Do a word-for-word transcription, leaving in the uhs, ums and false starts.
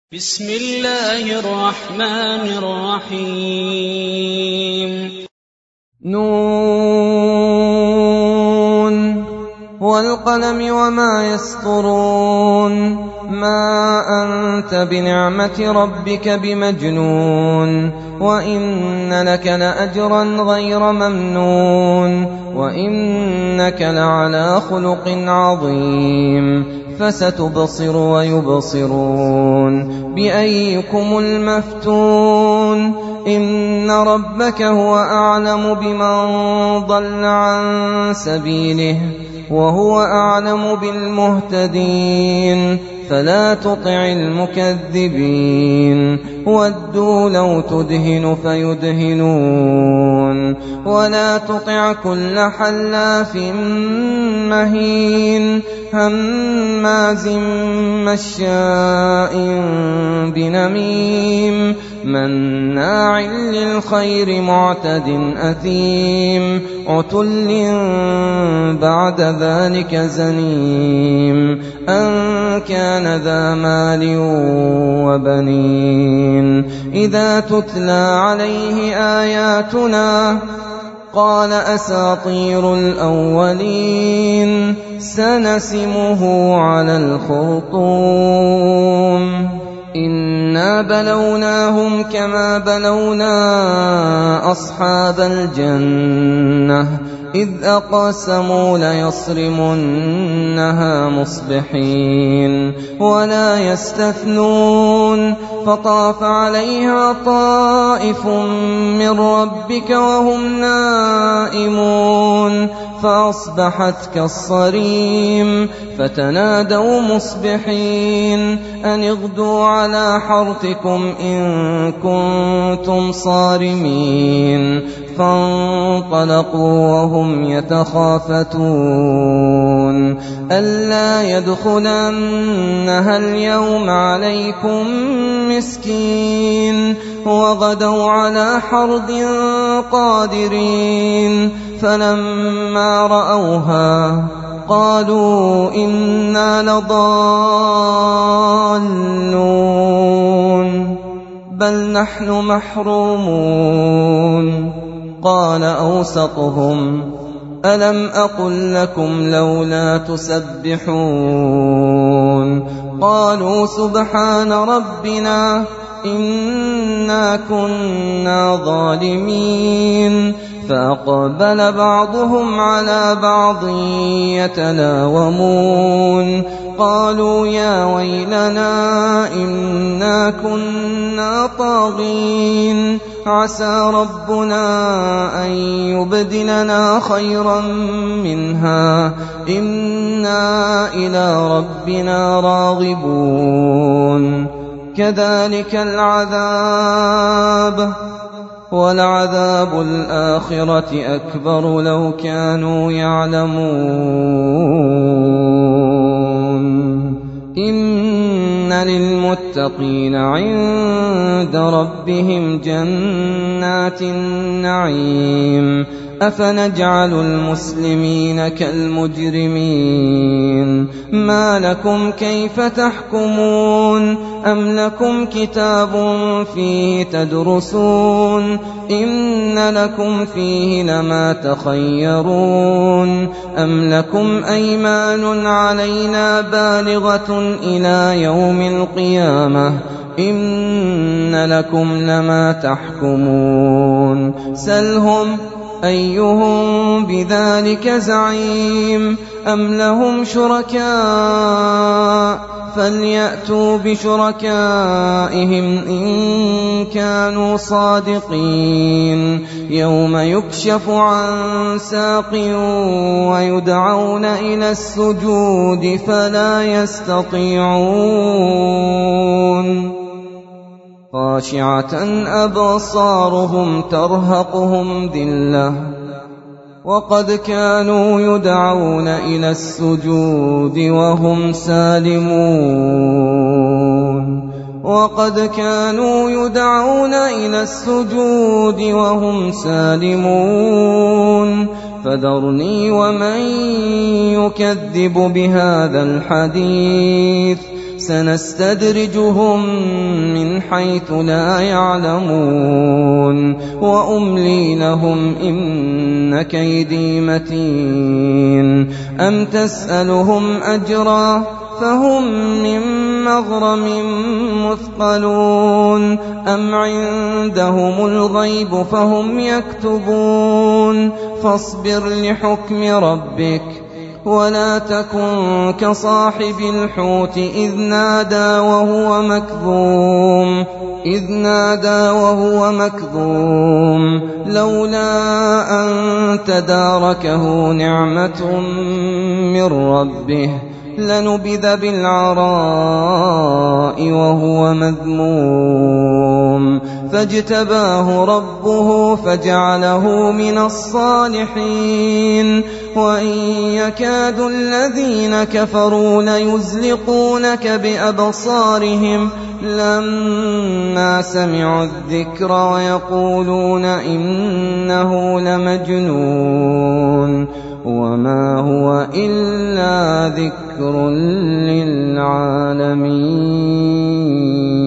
بسم الله الرحمن الرحيم نون والقلم وما يسطرون ما أنت بنعمة ربك بمجنون وإن لك لأجرا غير ممنون وإنك لعلى خلق عظيم فستبصر ويبصرون بأيكم المفتون إن ربك هو أعلم بمن ضل عن سبيله وهو أعلم بالمهتدين فلا تطع المكذبين ودوا لو تدهن فيدهنون ولا تطع كل حلاف مهين هماز مشاء بنميم مناع للخير معتد أثيم عتل بعد ذلك زنيم أن كان ذا مال وبنين إذا تتلى عليه آياتنا قال أساطير الأولين سنسمه على الخرطوم إنا بلوناهم كما بلونا أصحاب الجنة إذ أقسموا ليصرمنها مصبحين ولا يستثنون فطاف عليها طائف من ربك وهم نائمون فأصبحت كالصريم فتنادوا مصبحين أن اغدوا على حرثكم إن كنتم صارمين فانطلقوا وهم يتخافتون ألا يدخلنها اليوم عليكم مسكين وغدوا على حرد قادرين فلما رأوها قالوا إنا لضالون بل نحن محرومون قال أوسطهم ألم أقل لكم لولا تسبحون قالوا سبحان ربنا إنا كنا ظالمين فأقبل بعضهم على بعض يتلاومون قالوا يا ويلنا إنا كنا طاغين عسى ربنا أن يبدلنا خيرا منها إنا إلى ربنا راغبون كذلك العذاب ولعذاب الآخرة أكبر لو كانوا يعلمون إن للمتقين عند ربهم جنات النعيم أفنجعل المسلمين كالمجرمين ما لكم كيف تحكمون أم لكم كتاب فيه تدرسون إن لكم فيه لما تخيرون أم لكم أيمان علينا بالغة إلى يوم القيامة إن لكم لما تحكمون سلهم أيهم بذلك زعيم أم لهم شركاء فليأتوا بشركائهم إن كانوا صادقين يوم يكشف عن ساق ويدعون إلى السجود فلا يستطيعون خاشعة أبصارهم ترهقهم ذلة وقد كانوا يدعون إلى السجود وهم سالمون وقد كانوا يدعون إلى السجود وهم سالمون فذرني ومن يكذب بهذا الحديث سنستدرجهم من حيث لا يعلمون وأملي لهم إن كيدي متين أم تسألهم أجرا فهم من مغرم مثقلون أم عندهم الغيب فهم يكتبون فاصبر لحكم ربك ولا تكن كصاحب الحوت إذ نادى وهو مكظوم إذ نادى وهو مكظوم لولا أن تداركه نعمة من ربه لنبذ بالعراء وهو مذموم فاجتباه ربه فجعله من الصالحين وإن يكاد الذين كفروا ليزلقونك بأبصارهم لما سمعوا الذكر ويقولون إنه لمجنون وما هو إلا ذكر للعالمين.